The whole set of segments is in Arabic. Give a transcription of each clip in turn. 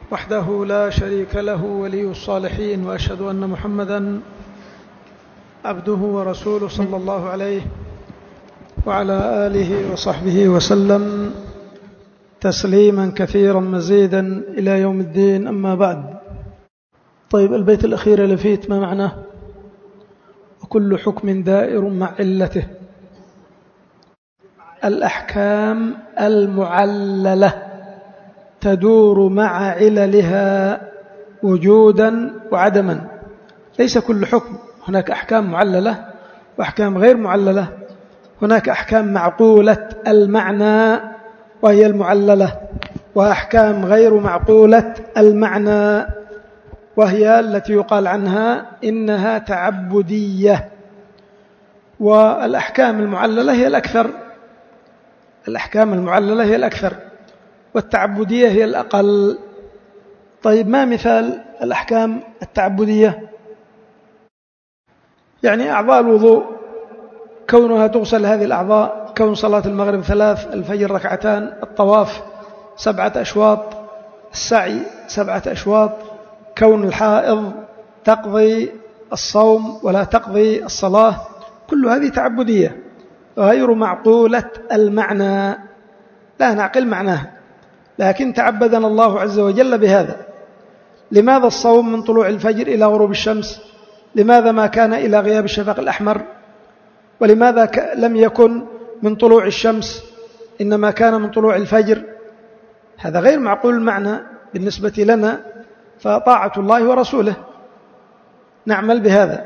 وحده لا شريك له ولي الصالحين، وأشهد أن محمدا عبده ورسوله صلى الله عليه وعلى آله وصحبه وسلم تسليما كثيرا مزيدا إلى يوم الدين. أما بعد، طيب البيت الأخير لفيت ما معناه؟ وكل حكم دائر مع علته. الأحكام المعللة تدور مع عللها وجودا وعدما. ليس كل حكم، هناك أحكام معللة وأحكام غير معللة. هناك أحكام معقولة المعنى وهي المعللة، وأحكام غير معقولة المعنى وهي التي يقال عنها إنها تعبدية. والأحكام المعللة هي الأكثر، الأحكام المعللة هي الأكثر، والتعبدية هي الأقل. طيب ما مثال الأحكام التعبدية؟ يعني أعضاء الوضوء، كونها تغسل هذه الأعضاء، كون صلاة المغرب 3، الفجر 2، الطواف 7 أشواط، السعي 7 أشواط، كون الحائض تقضي الصوم ولا تقضي الصلاة، كل هذه تعبدية غير معقولة المعنى، لا نعقل معناها، لكن تعبدنا الله عز وجل بهذا. لماذا الصوم من طلوع الفجر إلى غروب الشمس؟ لماذا ما كان إلى غياب الشفق الأحمر؟ ولماذا لم يكن من طلوع الشمس إنما كان من طلوع الفجر؟ هذا غير معقول المعنى بالنسبة لنا، فطاعة الله ورسوله نعمل بهذا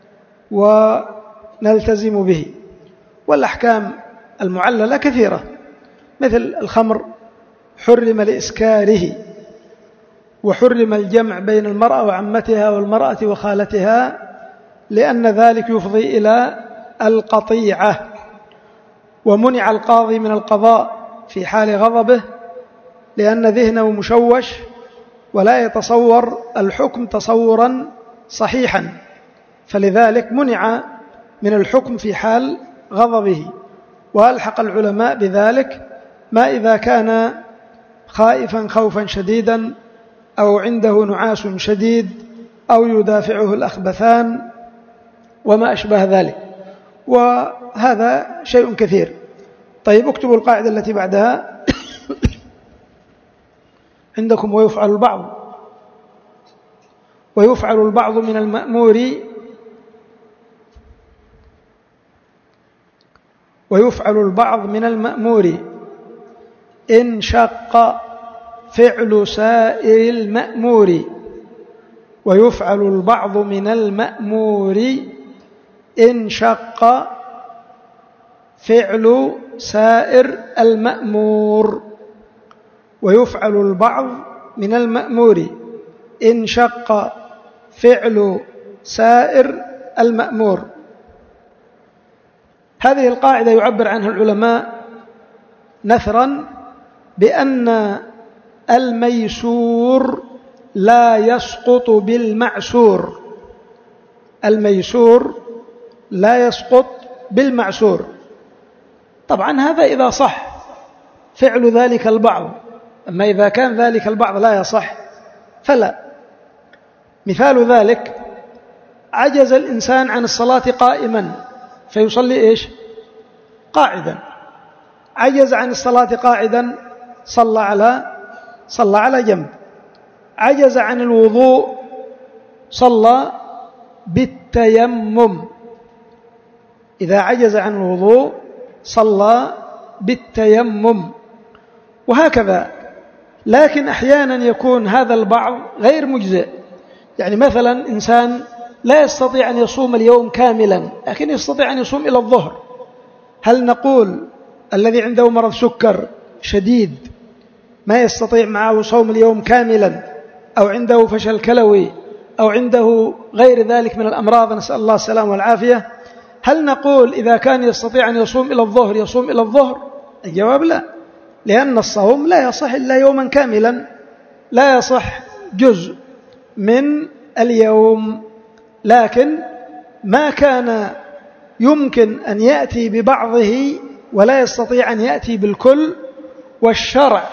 ونلتزم به. والأحكام المعللة كثيرة، مثل الخمر حرم لإسكاره، وحرم الجمع بين المرأة وعمتها والمرأة وخالتها لأن ذلك يفضي إلى القطيعة، ومنع القاضي من القضاء في حال غضبه لأن ذهنه مشوش ولا يتصور الحكم تصورا صحيحا، فلذلك منع من الحكم في حال غضبه. وألحق العلماء بذلك ما إذا كان خائفا خوفا شديدا، أو عنده نعاس شديد، أو يدافعه الأخبثان وما أشبه ذلك، وهذا شيء كثير. طيب اكتبوا القاعدة التي بعدها عندكم: ويفعل البعض من المأمور، ويفعل البعض من المأمور إن شق فعل سائر المأمور. ويفعل البعض من المأمور إن شق فعل سائر المأمور. ويفعل البعض من المأمور إن شق فعل سائر المأمور. هذه القاعدة يعبر عنها العلماء نثرا بأن الميسور لا يسقط بالمعسور. الميسور لا يسقط بالمعسور. طبعا هذا إذا صح فعل ذلك البعض، أما إذا كان ذلك البعض لا يصح فلا. مثال ذلك: عجز الإنسان عن الصلاة قائما فيصلي إيش؟ قاعدا. عجز عن الصلاة قاعدا صلى على جنب. عجز عن الوضوء صلى بالتيمم. إذا عجز عن الوضوء صلى بالتيمم، وهكذا. لكن أحيانا يكون هذا البعض غير مجزئ. يعني مثلا إنسان لا يستطيع أن يصوم اليوم كاملا، لكن يستطيع أن يصوم إلى الظهر. هل نقول الذي عنده مرض سكر شديد ما يستطيع معه صوم اليوم كاملا، أو عنده فشل كلوي، أو عنده غير ذلك من الأمراض، نسأل الله السلامة والعافية، هل نقول إذا كان يستطيع أن يصوم إلى الظهر يصوم إلى الظهر؟ الجواب لا، لأن الصوم لا يصح إلا يوما كاملا، لا يصح جزء من اليوم. لكن ما كان يمكن أن يأتي ببعضه ولا يستطيع أن يأتي بالكل، والشرع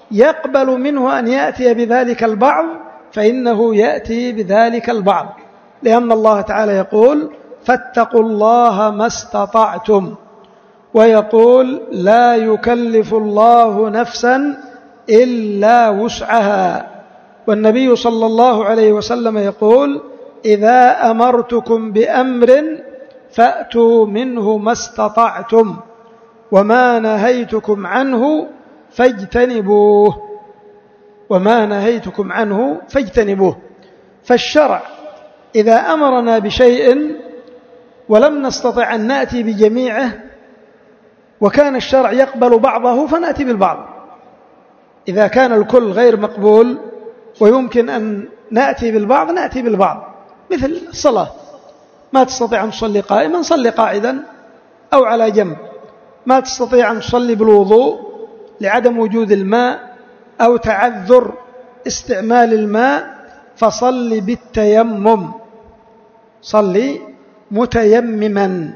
يقبل منه أن يأتي بذلك البعض فإنه يأتي بذلك البعض، لأن الله تعالى يقول فاتقوا الله ما استطعتم، ويقول لا يكلف الله نفسا إلا وسعها، والنبي صلى الله عليه وسلم يقول إذا أمرتكم بأمر فأتوا منه ما استطعتم وما نهيتكم عنه فاجتنبوه، وما نهيتكم عنه فاجتنبوه. فالشرع إذا أمرنا بشيء ولم نستطع أن نأتي بجميعه وكان الشرع يقبل بعضه فنأتي بالبعض، إذا كان الكل غير مقبول ويمكن أن نأتي بالبعض نأتي بالبعض. مثل الصلاة، ما تستطيع أن تصلي قائما صلي قاعدا أو على جنب، ما تستطيع أن تصلي بالوضوء لعدم وجود الماء أو تعذر استعمال الماء فصل بالتيمم، صلي متيمما،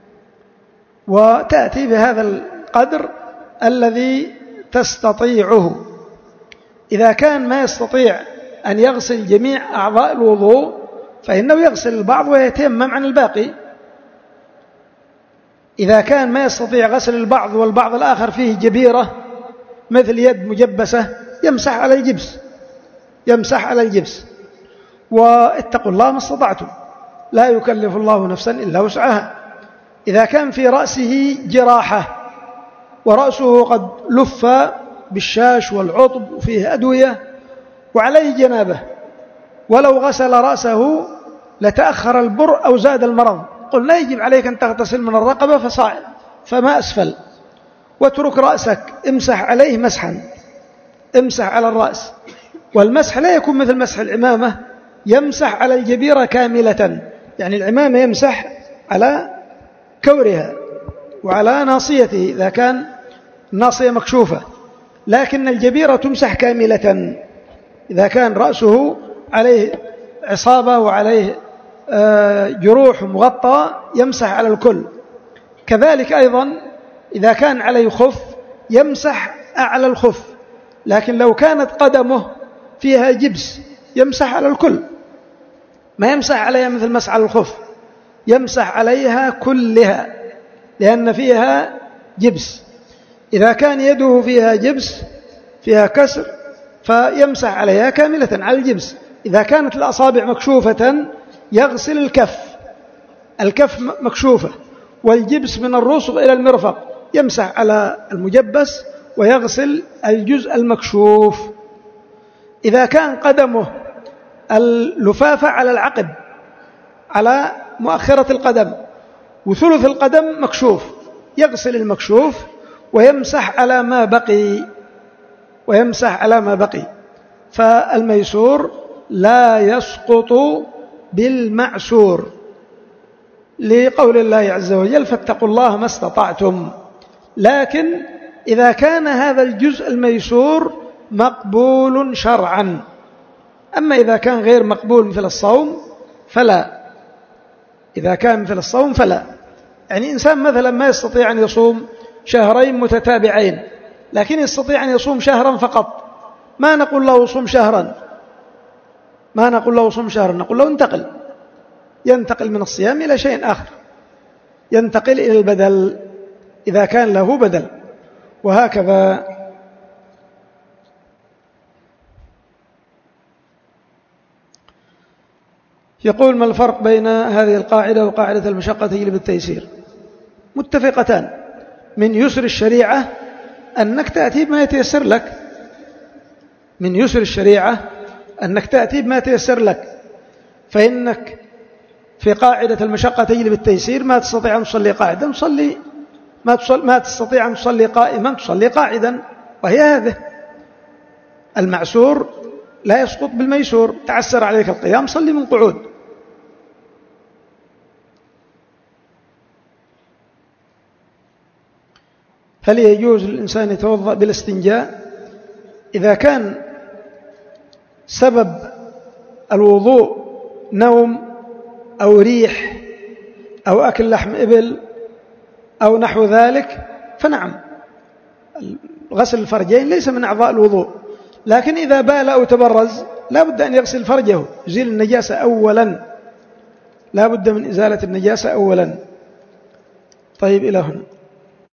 وتأتي بهذا القدر الذي تستطيعه. إذا كان ما يستطيع أن يغسل جميع أعضاء الوضوء فإنه يغسل البعض ويتيمم عن الباقي. إذا كان ما يستطيع غسل البعض والبعض الآخر فيه جبيرة مثل يد مجبسة يمسح على الجبس، يمسح على الجبس. واتقوا الله ما استطعتم لا يكلف الله نفسا إلا وسعها. إذا كان في رأسه جراحة ورأسه قد لف بالشاش والعطب وفيه أدوية وعليه جنابه، ولو غسل رأسه لتأخر البر أو زاد المرض، قلنا يجب عليك أن تغتسل من الرقبة فما أسفل واترك رأسك، امسح عليه مسحا، امسح على الرأس. والمسح لا يكون مثل مسح العمامة، يمسح على الجبيرة كاملة، يعني العمامة يمسح على كورها وعلى ناصيته إذا كان الناصية مكشوفة، لكن الجبيرة تمسح كاملة. إذا كان رأسه عليه عصابة وعليه جروح مغطى يمسح على الكل. كذلك أيضا إذا كان عليه خف يمسح أعلى الخف، لكن لو كانت قدمه فيها جبس يمسح على الكل، ما يمسح عليها مثل مسح على الخف، يمسح عليها كلها لأن فيها جبس. إذا كان يده فيها جبس فيها كسر فيمسح عليها كاملة على الجبس. إذا كانت الأصابع مكشوفة يغسل الكف مكشوفة والجبس من الرسغ إلى المرفق، يمسح على المجبس ويغسل الجزء المكشوف. إذا كان قدمه اللفافة على العقب على مؤخرة القدم وثلث القدم مكشوف يغسل المكشوف ويمسح على ما بقي، فالميسور لا يسقط بالمعسور، لقول الله عز وجل فاتقوا الله ما استطعتم. لكن إذا كان هذا الجزء الميسور مقبول شرعا، أما إذا كان غير مقبول مثل الصوم فلا. إذا كان مثل الصوم فلا، يعني إنسان مثلا ما يستطيع أن يصوم شهرين متتابعين لكن يستطيع أن يصوم شهرا فقط، ما نقول له صوم شهرا، نقول له ينتقل من الصيام إلى شيء آخر، ينتقل إلى البدل إذا كان له بدل، وهكذا. يقول ما الفرق بين هذه القاعدة وقاعدة المشقة تجلب التيسير؟ متفقتان. من يسر الشريعة أنك تأتي بما يتيسر لك، من يسر الشريعة أنك تأتي بما يتيسر لك، فإنك في قاعدة المشقة تجلب التيسير ما تستطيع أن تصلي قاعدا ما تستطيع أن تصلي قائما تصلي قاعدا، وهي هذه. المعسور لا يسقط بالميسور، تعسر عليك القيام صلي من قعود. هل يجوز للإنسان يتوضأ بالاستنجاء إذا كان سبب الوضوء نوم أو ريح أو أكل لحم إبل أو نحو ذلك؟ فنعم، غسل الفرجين ليس من أعضاء الوضوء، لكن إذا بال أو تبرز لا بد أن يغسل فرجه، يزيل النجاسة أولا، لا بد من إزالة النجاسة أولا. طيب إلى هنا.